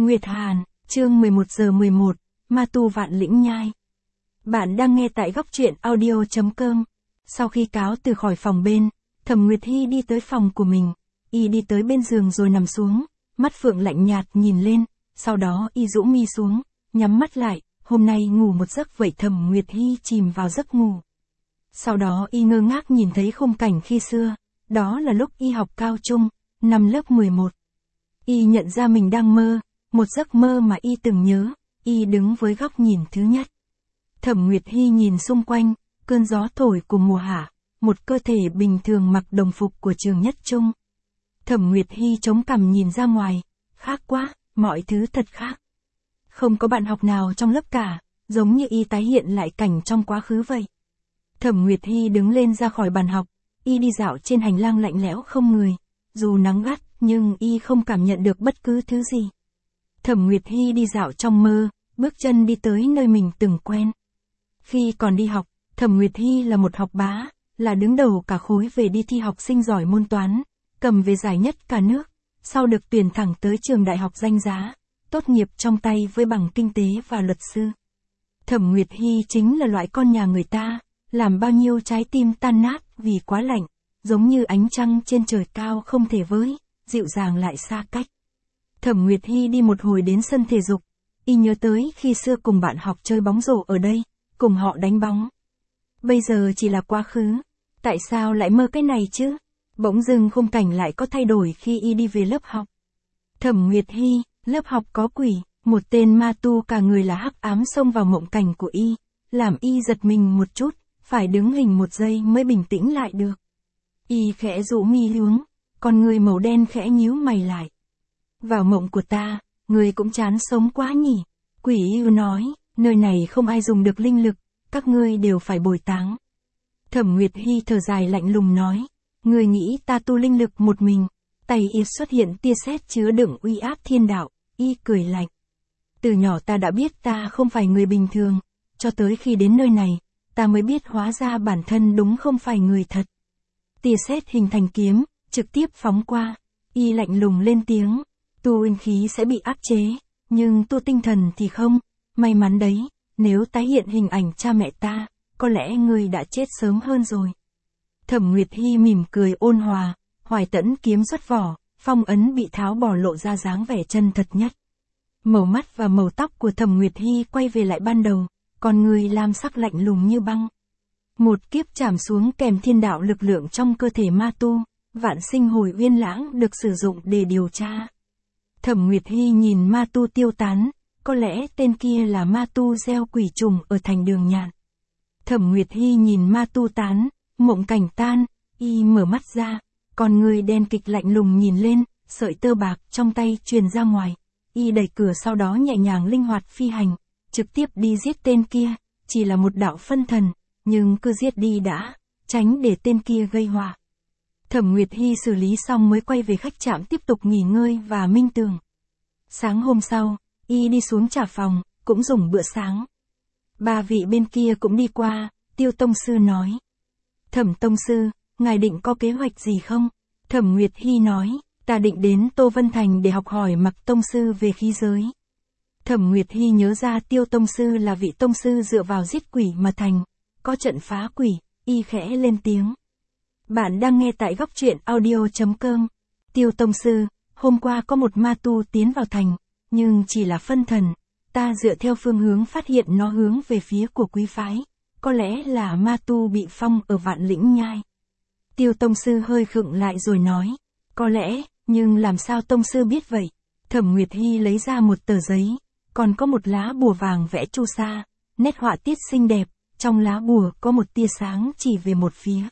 Nguyệt Hàn, chương 11 giờ 11, Ma Tu Vạn Lĩnh Nhai. Bạn đang nghe tại góc truyện audio.com. Sau khi cáo từ khỏi phòng bên, Thẩm Nguyệt Hi đi tới phòng của mình. Y đi tới bên giường rồi nằm xuống, mắt phượng lạnh nhạt nhìn lên, sau đó y rũ mi xuống, nhắm mắt lại, hôm nay ngủ một giấc vậy. Thẩm Nguyệt Hi chìm vào giấc ngủ. Sau đó y ngơ ngác nhìn thấy khung cảnh khi xưa, đó là lúc y học cao trung, năm lớp 11. Y nhận ra mình đang mơ, một giấc mơ mà y từng nhớ, y đứng với góc nhìn thứ nhất. Thẩm Nguyệt Hi nhìn xung quanh, cơn gió thổi của mùa hạ, một cơ thể bình thường mặc đồng phục của trường nhất trung. Thẩm Nguyệt Hi chống cằm nhìn ra ngoài, khác quá, mọi thứ thật khác. Không có bạn học nào trong lớp cả, giống như y tái hiện lại cảnh trong quá khứ vậy. Thẩm Nguyệt Hi đứng lên ra khỏi bàn học, y đi dạo trên hành lang lạnh lẽo không người, dù nắng gắt nhưng y không cảm nhận được bất cứ thứ gì. Thẩm Nguyệt Hi đi dạo trong mơ, bước chân đi tới nơi mình từng quen. Khi còn đi học, Thẩm Nguyệt Hi là một học bá, là đứng đầu cả khối về đi thi học sinh giỏi môn toán, cầm về giải nhất cả nước, sau được tuyển thẳng tới trường đại học danh giá, tốt nghiệp trong tay với bằng kinh tế và luật sư. Thẩm Nguyệt Hi chính là loại con nhà người ta, làm bao nhiêu trái tim tan nát vì quá lạnh, giống như ánh trăng trên trời cao không thể với, dịu dàng lại xa cách. Thẩm Nguyệt Hi đi một hồi đến sân thể dục, y nhớ tới khi xưa cùng bạn học chơi bóng rổ ở đây, cùng họ đánh bóng. Bây giờ chỉ là quá khứ, tại sao lại mơ cái này chứ? Bỗng dưng khung cảnh lại có thay đổi khi y đi về lớp học. Thẩm Nguyệt Hi, lớp học có quỷ, một tên ma tu cả người là hắc ám xông vào mộng cảnh của y, làm y giật mình một chút, phải đứng hình một giây mới bình tĩnh lại được. Y khẽ rũ mi hướng, còn người màu đen khẽ nhíu mày lại. Vào mộng của ta, người cũng chán sống quá nhỉ. Quỷ yêu nói, nơi này không ai dùng được linh lực, các ngươi đều phải bồi táng. Thẩm Nguyệt Hi thở dài lạnh lùng nói, người nghĩ ta tu linh lực một mình. Tay y xuất hiện tia sét chứa đựng uy áp thiên đạo, y cười lạnh. Từ nhỏ ta đã biết ta không phải người bình thường, cho tới khi đến nơi này, ta mới biết hóa ra bản thân đúng không phải người thật. Tia sét hình thành kiếm, trực tiếp phóng qua, y lạnh lùng lên tiếng, tu nguyên khí sẽ bị áp chế, nhưng tu tinh thần thì không, may mắn đấy, nếu tái hiện hình ảnh cha mẹ ta, có lẽ ngươi đã chết sớm hơn rồi. Thẩm Nguyệt Hi mỉm cười ôn hòa, Hoài Tẫn kiếm xuất vỏ, phong ấn bị tháo bỏ lộ ra dáng vẻ chân thật nhất. Màu mắt và màu tóc của Thẩm Nguyệt Hi quay về lại ban đầu, còn người lam sắc lạnh lùng như băng. Một kiếp chạm xuống kèm thiên đạo lực lượng trong cơ thể ma tu, vạn sinh hồi uyên lãng được sử dụng để điều tra. Thẩm Nguyệt Hi nhìn ma tu tiêu tán, có lẽ tên kia là ma tu gieo quỷ trùng ở thành Đường Nhạn. Thẩm Nguyệt Hi nhìn ma tu tán, mộng cảnh tan, y mở mắt ra, còn người đen kịch lạnh lùng nhìn lên, sợi tơ bạc trong tay truyền ra ngoài, y đẩy cửa sau đó nhẹ nhàng linh hoạt phi hành, trực tiếp đi giết tên kia, chỉ là một đạo phân thần, nhưng cứ giết đi đã, tránh để tên kia gây họa. Thẩm Nguyệt Hi xử lý xong mới quay về khách trạm tiếp tục nghỉ ngơi và minh tưởng. Sáng hôm sau, y đi xuống trà phòng, cũng dùng bữa sáng. Ba vị bên kia cũng đi qua, Tiêu tông sư nói. Thẩm tông sư, ngài định có kế hoạch gì không? Thẩm Nguyệt Hi nói, ta định đến Tô Vân Thành để học hỏi Mặc tông sư về khí giới. Thẩm Nguyệt Hi nhớ ra Tiêu tông sư là vị tông sư dựa vào giết quỷ mà thành, có trận phá quỷ, y khẽ lên tiếng. Bạn đang nghe tại góc truyện audio.com. Tiêu tông sư, hôm qua có một ma tu tiến vào thành, nhưng chỉ là phân thần, ta dựa theo phương hướng phát hiện nó hướng về phía của quý phái, có lẽ là ma tu bị phong ở Vạn Lĩnh Nhai. Tiêu tông sư hơi khựng lại rồi nói, có lẽ, nhưng làm sao tông sư biết vậy? Thẩm Nguyệt Hi lấy ra một tờ giấy, còn có một lá bùa vàng vẽ chu sa, nét họa tiết xinh đẹp, trong lá bùa có một tia sáng chỉ về một phía.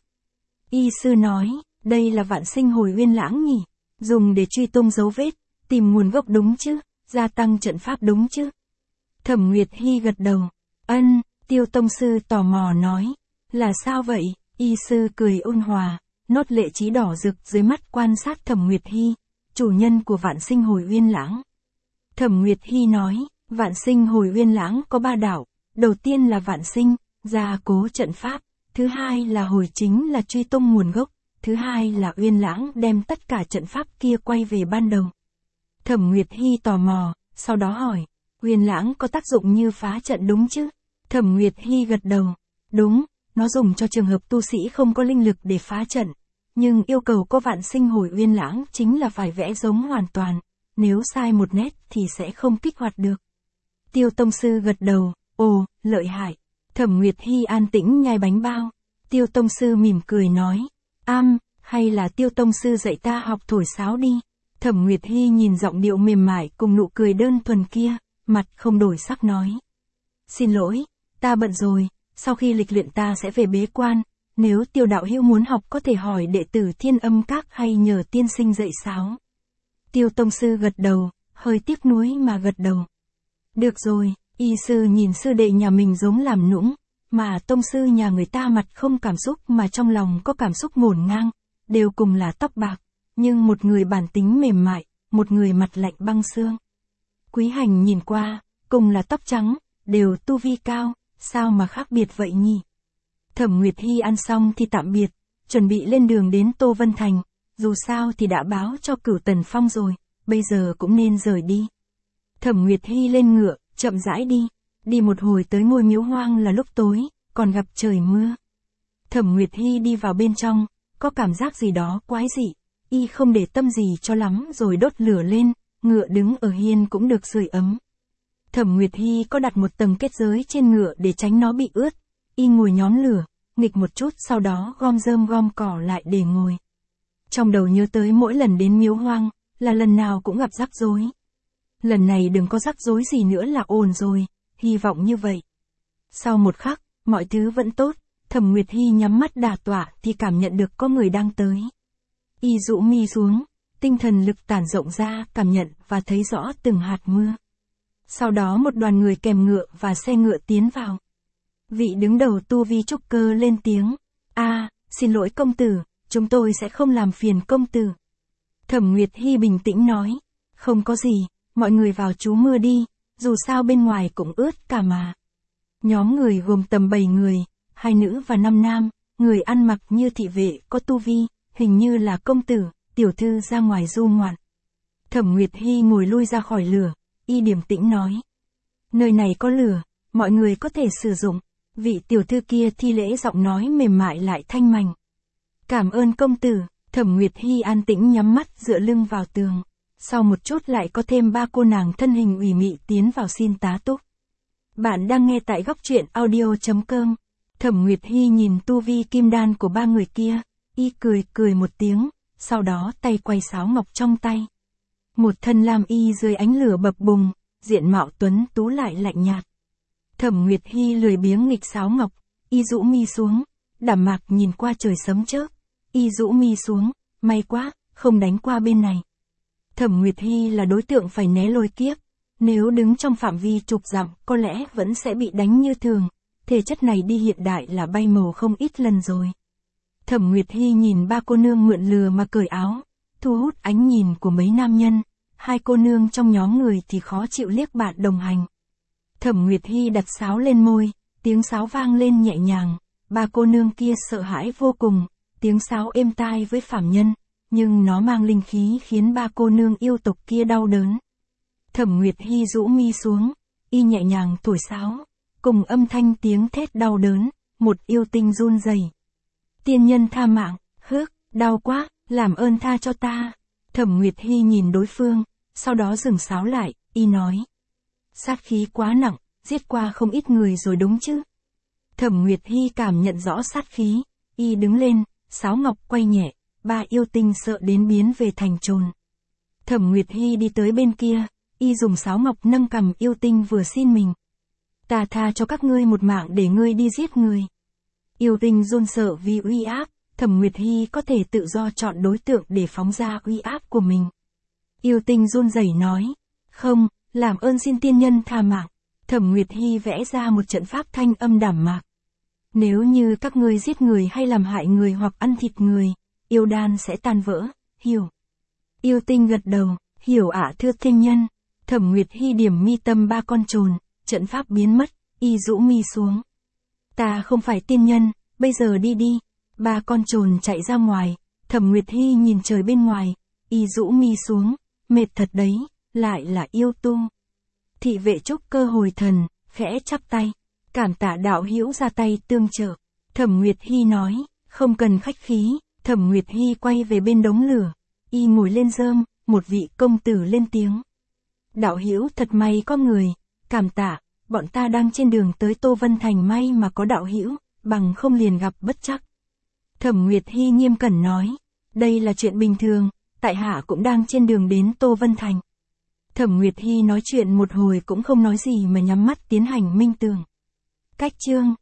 Y sư nói, đây là vạn sinh hồi uyên lãng nhỉ, dùng để truy tung dấu vết, tìm nguồn gốc đúng chứ, gia tăng trận pháp đúng chứ. Thẩm Nguyệt Hi gật đầu, ân. Tiêu tông sư tò mò nói, là sao vậy? Y sư cười ôn hòa, nốt lệ trí đỏ rực dưới mắt quan sát Thẩm Nguyệt Hi, chủ nhân của vạn sinh hồi uyên lãng. Thẩm Nguyệt Hi nói, vạn sinh hồi uyên lãng có 3 đạo, đầu tiên là vạn sinh, gia cố trận pháp, thứ hai là hồi chính là truy tung nguồn gốc, thứ hai là uyên lãng đem tất cả trận pháp kia quay về ban đầu. Thẩm Nguyệt Hi tò mò, sau đó hỏi, Huyền Lãng có tác dụng như phá trận đúng chứ? Thẩm Nguyệt Hy gật đầu, đúng, nó dùng cho trường hợp tu sĩ không có linh lực để phá trận. Nhưng yêu cầu có vạn sinh hồi Uyên Lãng chính là phải vẽ giống hoàn toàn, nếu sai một nét thì sẽ không kích hoạt được. Tiêu tông sư gật đầu, ồ, lợi hại. Thẩm Nguyệt Hy an tĩnh nhai bánh bao. Tiêu tông sư mỉm cười nói, hay là Tiêu tông sư dạy ta học thổi sáo đi. Thẩm Nguyệt Hy nhìn giọng điệu mềm mại cùng nụ cười đơn thuần kia, mặt không đổi sắc nói. Xin lỗi, ta bận rồi, sau khi lịch luyện ta sẽ về bế quan, nếu Tiêu đạo hữu muốn học có thể hỏi đệ tử Thiên Âm Các hay nhờ tiên sinh dạy sáo. Tiêu tông sư gật đầu, hơi tiếc nuối mà gật đầu. Được rồi, y sư nhìn sư đệ nhà mình giống làm nũng, mà tông sư nhà người ta mặt không cảm xúc mà trong lòng có cảm xúc ngổn ngang, đều cùng là tóc bạc, nhưng một người bản tính mềm mại, một người mặt lạnh băng xương. Quý Hành nhìn qua, cùng là tóc trắng, đều tu vi cao, sao mà khác biệt vậy nhỉ? Thẩm Nguyệt Hy ăn xong thì tạm biệt, chuẩn bị lên đường đến Tô Vân Thành, dù sao thì đã báo cho Cửu Tần Phong rồi, bây giờ cũng nên rời đi. Thẩm Nguyệt Hy lên ngựa, chậm rãi đi một hồi tới ngôi miếu hoang là lúc tối, còn gặp trời mưa. Thẩm Nguyệt Hy đi vào bên trong, có cảm giác gì đó quái dị, y không để tâm gì cho lắm rồi đốt lửa lên, ngựa đứng ở hiên cũng được sưởi ấm. Thẩm Nguyệt Hy có đặt một tầng kết giới trên ngựa để tránh nó bị ướt, y ngồi nhóm lửa, nghịch một chút sau đó gom rơm gom cỏ lại để ngồi. Trong đầu nhớ tới mỗi lần đến miếu hoang, là lần nào cũng gặp rắc rối. Lần này đừng có rắc rối gì nữa là ổn rồi, hy vọng như vậy. Sau một khắc, mọi thứ vẫn tốt, Thẩm Nguyệt Hy nhắm mắt đả tọa thì cảm nhận được có người đang tới. Y rũ mi xuống, tinh thần lực tản rộng ra cảm nhận và thấy rõ từng hạt mưa. Sau đó một đoàn người kèm ngựa và xe ngựa tiến vào. Vị đứng đầu tu vi trúc cơ lên tiếng. Xin lỗi công tử, chúng tôi sẽ không làm phiền công tử. Thẩm Nguyệt Hy bình tĩnh nói. Không có gì, mọi người vào trú mưa đi, dù sao bên ngoài cũng ướt cả mà. Nhóm người gồm tầm 7 người, 2 nữ và 5 nam, người ăn mặc như thị vệ có tu vi, hình như là công tử, tiểu thư ra ngoài du ngoạn. Thẩm Nguyệt Hy ngồi lui ra khỏi lửa, y điềm tĩnh nói. Nơi này có lửa, mọi người có thể sử dụng. Vị tiểu thư kia thi lễ giọng nói mềm mại lại thanh mảnh. Cảm ơn công tử. Thẩm Nguyệt Hy an tĩnh nhắm mắt dựa lưng vào tường. Sau một chút lại có thêm 3 cô nàng thân hình ủy mị tiến vào xin tá túc. Bạn đang nghe tại góc truyện audio.com. Thẩm Nguyệt Hy nhìn tu vi kim đan của 3 người kia, y cười một tiếng, sau đó tay quay sáo ngọc trong tay. Một thân lam y dưới ánh lửa bập bùng, diện mạo tuấn tú lại lạnh nhạt. Thẩm Nguyệt Hy lười biếng nghịch sáo ngọc, y rũ mi xuống, đảm mạc nhìn qua trời sấm chớp, y rũ mi xuống, may quá, không đánh qua bên này. Thẩm Nguyệt Hy là đối tượng phải né lôi kiếp, nếu đứng trong phạm vi chục dặm có lẽ vẫn sẽ bị đánh như thường, thể chất này đi hiện đại là bay màu không ít lần rồi. Thẩm Nguyệt Hy nhìn 3 cô nương mượn lừa mà cởi áo, thu hút ánh nhìn của mấy nam nhân, 2 cô nương trong nhóm người thì khó chịu liếc bạn đồng hành. Thẩm Nguyệt Hy đặt sáo lên môi, tiếng sáo vang lên nhẹ nhàng, 3 cô nương kia sợ hãi vô cùng, tiếng sáo êm tai với phàm nhân, nhưng nó mang linh khí khiến 3 cô nương yêu tộc kia đau đớn. Thẩm Nguyệt Hy rũ mi xuống, y nhẹ nhàng thổi sáo, cùng âm thanh tiếng thét đau đớn, một yêu tinh run rẩy. Tiên nhân tha mạng, đau quá, làm ơn tha cho ta. Thẩm Nguyệt Hy nhìn đối phương, sau đó dừng sáo lại, y nói. Sát khí quá nặng, giết qua không ít người rồi đúng chứ. Thẩm Nguyệt Hy cảm nhận rõ sát khí, y đứng lên, sáo ngọc quay nhẹ, 3 yêu tinh sợ đến biến về thành chồn. Thẩm Nguyệt Hy đi tới bên kia, y dùng sáo ngọc nâng cầm yêu tinh vừa xin mình. Ta tha cho các ngươi một mạng để ngươi đi giết người. Yêu tinh run sợ vì uy áp, Thẩm Nguyệt Hy có thể tự do chọn đối tượng để phóng ra uy áp của mình. Yêu tinh run rẩy nói, không, làm ơn xin tiên nhân tha mạng. Thẩm Nguyệt Hy vẽ ra một trận pháp thanh âm đảm mạc. Nếu như các ngươi giết người hay làm hại người hoặc ăn thịt người, yêu đan sẽ tan vỡ, hiểu. Yêu tinh gật đầu, hiểu ạ thưa tiên nhân. Thẩm Nguyệt Hy điểm mi tâm 3 con trồn, trận pháp biến mất, y rũ mi xuống. Ta không phải tiên nhân, bây giờ đi đi. 3 con trồn chạy ra ngoài, Thẩm Nguyệt Hy nhìn trời bên ngoài, y rũ mi xuống, mệt thật đấy, lại là yêu tu. Thị vệ trúc cơ hồi thần, khẽ chắp tay. Cảm tạ đạo hữu ra tay tương trợ. Thẩm Nguyệt Hy nói, không cần khách khí. Thẩm Nguyệt Hy quay về bên đống lửa. Y ngồi lên rơm, một vị công tử lên tiếng. Đạo hữu thật may có người, cảm tạ, bọn ta đang trên đường tới Tô Vân Thành, may mà có đạo hữu, bằng không liền gặp bất trắc. Thẩm Nguyệt Hy nghiêm cẩn nói, đây là chuyện bình thường, tại hạ cũng đang trên đường đến Tô Vân Thành. Thẩm Nguyệt Hy nói chuyện một hồi cũng không nói gì mà nhắm mắt tiến hành minh tường. Cách chương